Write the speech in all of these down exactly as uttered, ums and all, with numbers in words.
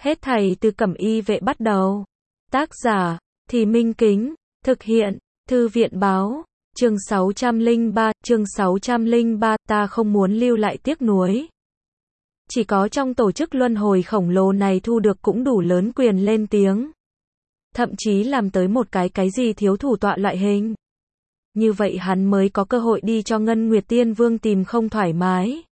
Hết thảy từ Cẩm Y vệ bắt đầu. Tác giả, Thì Minh Kính, thực hiện, Thư viện báo, chương sáu trăm lẻ ba, chương sáu trăm lẻ ba, ta không muốn lưu lại tiếc nuối. Chỉ có trong tổ chức luân hồi khổng lồ này thu được cũng đủ lớn quyền lên tiếng. Thậm chí làm tới một cái cái gì thiếu thủ tọa loại hình. Như vậy hắn mới có cơ hội đi cho Ngân Nguyệt Tiên Vương tìm không thoải mái.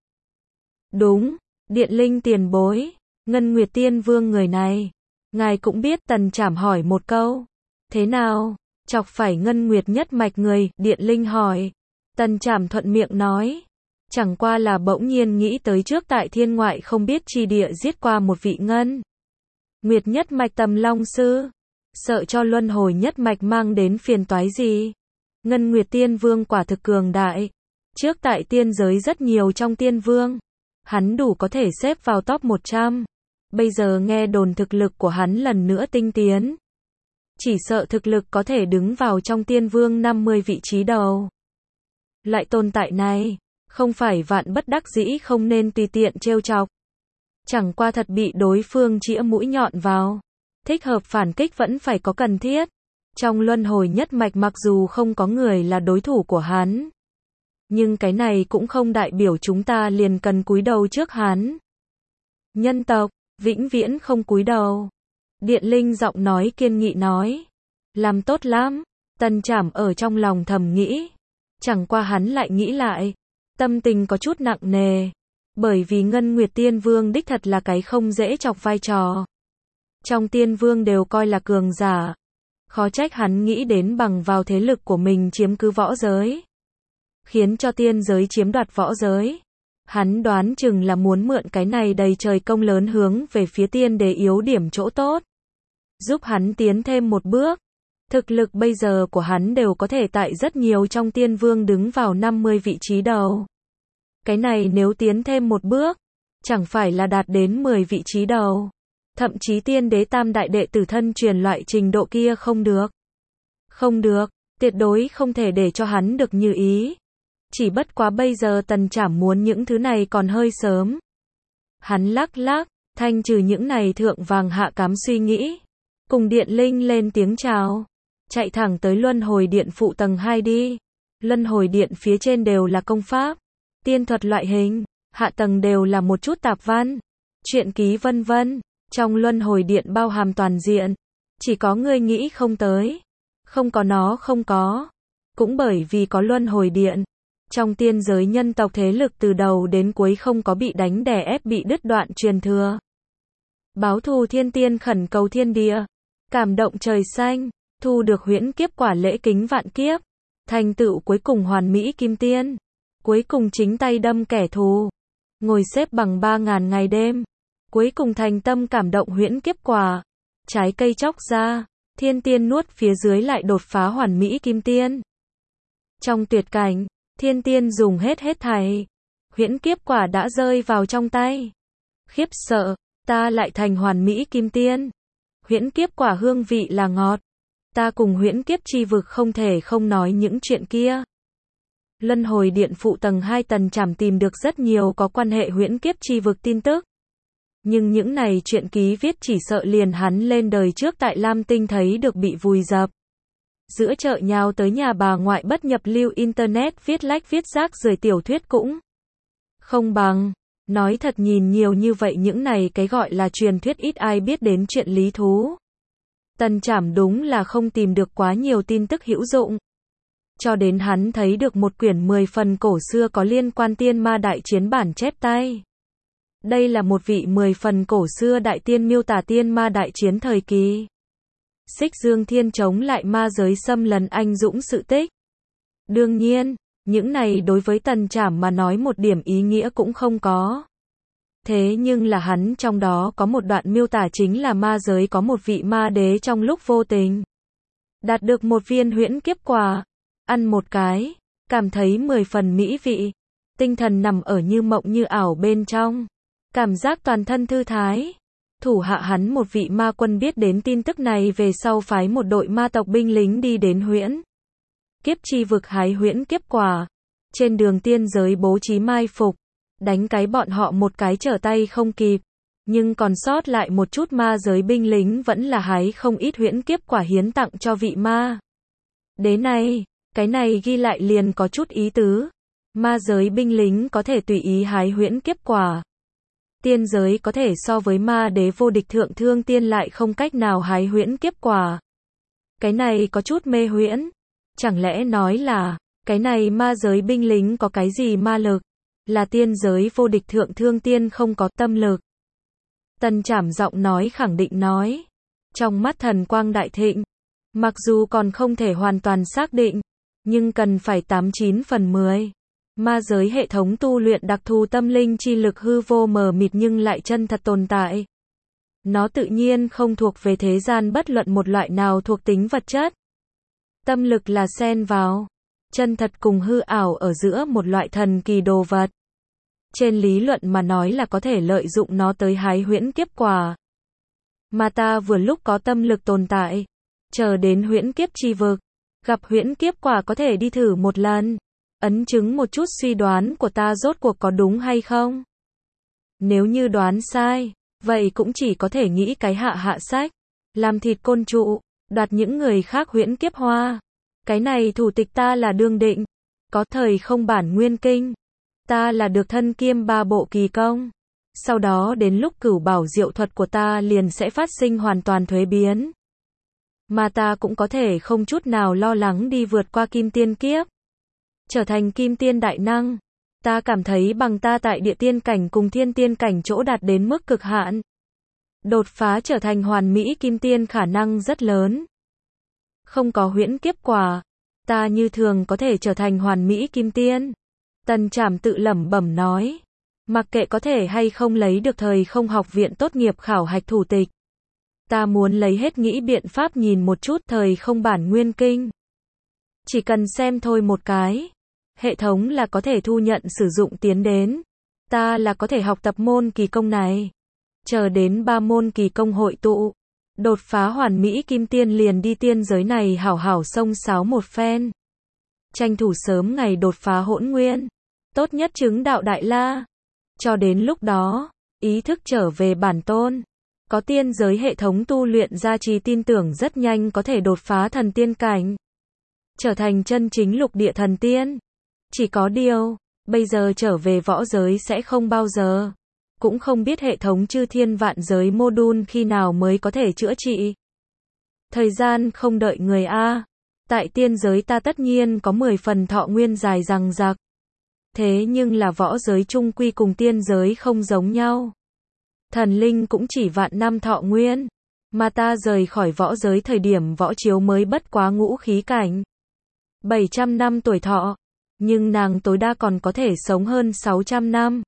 Đúng, Điện Linh tiền bối, Ngân Nguyệt Tiên Vương người này. Ngài cũng biết. Tần Trảm hỏi một câu. Thế nào, chọc phải Ngân Nguyệt nhất mạch người, Điện Linh hỏi. Tần Trảm thuận miệng nói. Chẳng qua là bỗng nhiên nghĩ tới trước tại thiên ngoại không biết chi địa giết qua một vị Ngân Nguyệt nhất mạch Tầm Long Sư. Sợ cho luân hồi nhất mạch mang đến phiền toái gì. Ngân Nguyệt Tiên Vương quả thực cường đại. Trước tại tiên giới rất nhiều trong tiên vương. Hắn đủ có thể xếp vào top một trăm. Bây giờ nghe đồn thực lực của hắn lần nữa tinh tiến. Chỉ sợ thực lực có thể đứng vào trong tiên vương năm mươi vị trí đầu. Loại tồn tại này, không phải vạn bất đắc dĩ không nên tùy tiện trêu chọc. Chẳng qua thật bị đối phương chĩa mũi nhọn vào. Thích hợp phản kích vẫn phải có cần thiết. Trong luân hồi nhất mạch mặc dù không có người là đối thủ của hắn. Nhưng cái này cũng không đại biểu chúng ta liền cần cúi đầu trước hắn. Nhân tộc, vĩnh viễn không cúi đầu. Điện Linh giọng nói kiên nghị nói. Làm tốt lắm. Tần Trảm ở trong lòng thầm nghĩ. Chẳng qua hắn lại nghĩ lại. Tâm tình có chút nặng nề. Bởi vì Ngân Nguyệt Tiên Vương đích thật là cái không dễ chọc vai trò. Trong tiên vương đều coi là cường giả. Khó trách hắn nghĩ đến bằng vào thế lực của mình chiếm cứ võ giới. Khiến cho tiên giới chiếm đoạt võ giới. Hắn đoán chừng là muốn mượn cái này đầy trời công lớn hướng về phía tiên đế yếu điểm chỗ tốt. Giúp hắn tiến thêm một bước. Thực lực bây giờ của hắn đều có thể tại rất nhiều trong tiên vương đứng vào năm mươi vị trí đầu. Cái này nếu tiến thêm một bước, chẳng phải là đạt đến mười vị trí đầu. Thậm chí tiên đế tam đại đệ tử thân truyền loại trình độ kia không được. Không được, tuyệt đối không thể để cho hắn được như ý. Chỉ bất quá bây giờ Tần Trảm muốn những thứ này còn hơi sớm. Hắn lắc lắc, thanh trừ những này thượng vàng hạ cám suy nghĩ. Cùng Điện Linh lên tiếng chào. Chạy thẳng tới Luân Hồi Điện phụ tầng hai đi. Luân Hồi Điện phía trên đều là công pháp, tiên thuật loại hình, hạ tầng đều là một chút tạp văn, truyện ký vân vân. Trong Luân Hồi Điện bao hàm toàn diện. Chỉ có ngươi nghĩ không tới. Không có nó không có. Cũng bởi vì có Luân Hồi Điện. Trong tiên giới nhân tộc thế lực từ đầu đến cuối không có bị đánh đè ép bị đứt đoạn truyền thừa. Báo thù thiên tiên khẩn cầu thiên địa. Cảm động trời xanh. Thu được huyễn kiếp quả lễ kính vạn kiếp. Thành tựu cuối cùng hoàn mỹ kim tiên. Cuối cùng chính tay đâm kẻ thù. Ngồi xếp bằng ba ngàn ngày đêm. Cuối cùng thành tâm cảm động huyễn kiếp quả. Trái cây chóc ra. Thiên tiên nuốt phía dưới lại đột phá hoàn mỹ kim tiên. Trong tuyệt cảnh, thiên tiên dùng hết hết thảy. Huyễn kiếp quả đã rơi vào trong tay. Khiếp sợ, ta lại thành hoàn mỹ kim tiên. Huyễn kiếp quả hương vị là ngọt. Ta cùng huyễn kiếp chi vực không thể không nói những chuyện kia. Luân Hồi Điện phụ tầng hai Tần Trảm tìm được rất nhiều có quan hệ huyễn kiếp chi vực tin tức. Nhưng những này chuyện ký viết chỉ sợ liền hắn lên đời trước tại Lam Tinh thấy được bị vùi dập. Giữa chợ nhào tới nhà bà ngoại bất nhập lưu internet viết lách viết rác rời tiểu thuyết cũng không bằng. Nói thật nhìn nhiều như vậy những này cái gọi là truyền thuyết ít ai biết đến chuyện lý thú. Tần Trảm đúng là không tìm được quá nhiều tin tức hữu dụng. Cho đến hắn thấy được một quyển mười phần cổ xưa có liên quan tiên ma đại chiến bản chép tay. Đây là một vị mười phần cổ xưa đại tiên miêu tả tiên ma đại chiến thời kỳ. Xích Dương Thiên chống lại ma giới xâm lấn anh dũng sự tích. Đương nhiên, những này đối với Tần Trảm mà nói một điểm ý nghĩa cũng không có. Thế nhưng là hắn trong đó có một đoạn miêu tả chính là ma giới có một vị ma đế trong lúc vô tình. Đạt được một viên huyễn kiếp quả. Ăn một cái, cảm thấy mười phần mỹ vị. Tinh thần nằm ở như mộng như ảo bên trong. Cảm giác toàn thân thư thái. Thủ hạ hắn một vị ma quân biết đến tin tức này về sau phái một đội ma tộc binh lính đi đến huyễn kiếp chi vực hái huyễn kiếp quả. Trên đường tiên giới bố trí mai phục. Đánh cái bọn họ một cái trở tay không kịp. Nhưng còn sót lại một chút ma giới binh lính vẫn là hái không ít huyễn kiếp quả hiến tặng cho vị ma đế này. Cái này ghi lại liền có chút ý tứ. Ma giới binh lính có thể tùy ý hái huyễn kiếp quả. Tiên giới có thể so với ma đế vô địch thượng thương tiên lại không cách nào hái huyễn kiếp quả. Cái này có chút mê huyễn. Chẳng lẽ nói là, cái này ma giới binh lính có cái gì ma lực? Là tiên giới vô địch thượng thương tiên không có tâm lực. Tần Trảm giọng nói khẳng định nói. Trong mắt thần quang đại thịnh. Mặc dù còn không thể hoàn toàn xác định, nhưng cần phải tám chín phần mười. Ma giới hệ thống tu luyện đặc thù tâm linh chi lực hư vô mờ mịt nhưng lại chân thật tồn tại. Nó tự nhiên không thuộc về thế gian bất luận một loại nào thuộc tính vật chất. Tâm lực là xen vào, chân thật cùng hư ảo ở giữa một loại thần kỳ đồ vật. Trên lý luận mà nói là có thể lợi dụng nó tới hái huyễn kiếp quả. Mà ta vừa lúc có tâm lực tồn tại, chờ đến huyễn kiếp chi vực, gặp huyễn kiếp quả có thể đi thử một lần, ấn chứng một chút suy đoán của ta rốt cuộc có đúng hay không. Nếu như đoán sai, vậy cũng chỉ có thể nghĩ cái hạ hạ sách, làm thịt côn trụ, đoạt những người khác huyễn kiếp hoa. Cái này thủ tịch ta là đương định, có thời không bản nguyên kinh, ta là được thân kiêm ba bộ kỳ công. Sau đó đến lúc cửu bảo diệu thuật của ta liền sẽ phát sinh hoàn toàn thuế biến. Mà ta cũng có thể không chút nào lo lắng đi vượt qua kim tiên kiếp. Trở thành kim tiên đại năng. Ta cảm thấy bằng ta tại địa tiên cảnh cùng thiên tiên cảnh chỗ đạt đến mức cực hạn. Đột phá trở thành hoàn mỹ kim tiên khả năng rất lớn. Không có huyễn kiếp quả, ta như thường có thể trở thành hoàn mỹ kim tiên. Tần Trảm tự lẩm bẩm nói. Mặc kệ có thể hay không lấy được thời không học viện tốt nghiệp khảo hạch thủ tịch. Ta muốn lấy hết nghĩ biện pháp nhìn một chút thời không bản nguyên kinh. Chỉ cần xem thôi một cái. Hệ thống là có thể thu nhận sử dụng tiến đến. Ta là có thể học tập môn kỳ công này. Chờ đến ba môn kỳ công hội tụ. Đột phá hoàn mỹ kim tiên liền đi tiên giới này hảo hảo xông xáo một phen. Tranh thủ sớm ngày đột phá hỗn nguyên. Tốt nhất chứng đạo đại la. Cho đến lúc đó, ý thức trở về bản tôn. Có tiên giới hệ thống tu luyện gia trì tin tưởng rất nhanh có thể đột phá thần tiên cảnh. Trở thành chân chính lục địa thần tiên. Chỉ có điều, bây giờ trở về võ giới sẽ không bao giờ. Cũng không biết hệ thống chư thiên vạn giới module khi nào mới có thể chữa trị. Thời gian không đợi người A. Tại tiên giới ta tất nhiên có mười phần thọ nguyên dài dằng dặc. Thế nhưng là võ giới chung quy cùng tiên giới không giống nhau. Thần linh cũng chỉ vạn năm thọ nguyên. Mà ta rời khỏi võ giới thời điểm võ chiếu mới bất quá ngũ khí cảnh. bảy trăm năm tuổi thọ. Nhưng nàng tối đa còn có thể sống hơn sáu trăm năm.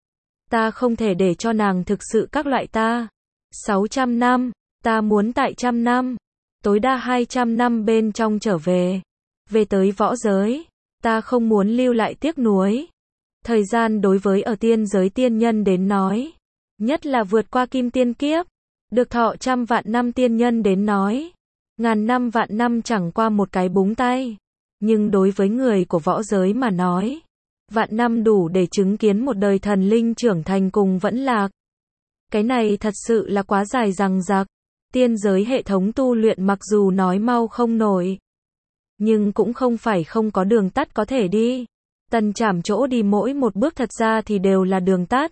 Ta không thể để cho nàng thực sự các loại ta. sáu trăm năm. Ta muốn tại trăm năm. Tối đa hai trăm năm bên trong trở về. Về tới võ giới. Ta không muốn lưu lại tiếc nuối. Thời gian đối với ở tiên giới tiên nhân đến nói. Nhất là vượt qua kim tiên kiếp. Được thọ trăm vạn năm tiên nhân đến nói. Ngàn năm vạn năm chẳng qua một cái búng tay. Nhưng đối với người của võ giới mà nói. Vạn năm đủ để chứng kiến một đời thần linh trưởng thành cùng vẫn lạc. Cái này thật sự là quá dài dằng dặc. Tiên giới hệ thống tu luyện mặc dù nói mau không nổi. Nhưng cũng không phải không có đường tắt có thể đi. Tần Trảm chỗ đi mỗi một bước thật ra thì đều là đường tắt.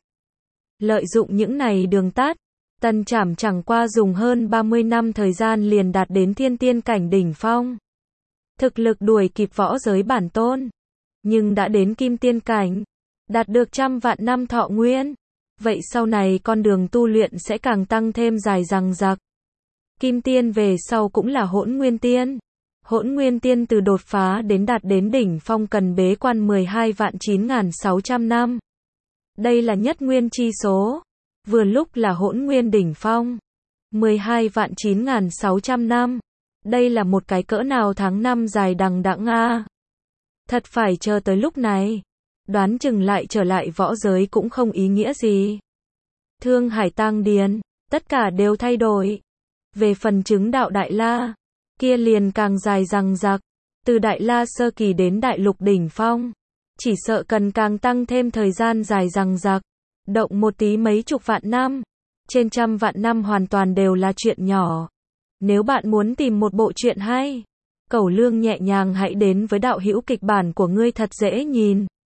Lợi dụng những này đường tắt, Tần Trảm chẳng qua dùng hơn ba mươi năm thời gian liền đạt đến thiên tiên cảnh đỉnh phong. Thực lực đuổi kịp võ giới bản tôn. Nhưng đã đến kim tiên cảnh, đạt được trăm vạn năm thọ nguyên. Vậy sau này con đường tu luyện sẽ càng tăng thêm dài dằng dặc. Kim tiên về sau cũng là hỗn nguyên tiên. Hỗn nguyên tiên từ đột phá đến đạt đến đỉnh phong cần bế quan mười hai vạn chín nghìn sáu trăm năm. Đây là nhất nguyên chi số. Vừa lúc là hỗn nguyên đỉnh phong. mười hai vạn chín nghìn sáu trăm năm. Đây là một cái cỡ nào tháng năm dài đằng đẵng a. Thật phải chờ tới lúc này. Đoán chừng lại trở lại võ giới cũng không ý nghĩa gì. Thương Hải Tang Điền, tất cả đều thay đổi. Về phần chứng đạo đại la, kia liền càng dài dằng dặc. Từ đại la sơ kỳ đến đại lục đỉnh phong. Chỉ sợ cần càng tăng thêm thời gian dài dằng dặc. Động một tí mấy chục vạn năm. trên trăm vạn năm hoàn toàn đều là chuyện nhỏ. Nếu bạn muốn tìm một bộ truyện hay, Cẩu Lương nhẹ nhàng hãy đến với đạo hữu kịch bản của ngươi thật dễ nhìn.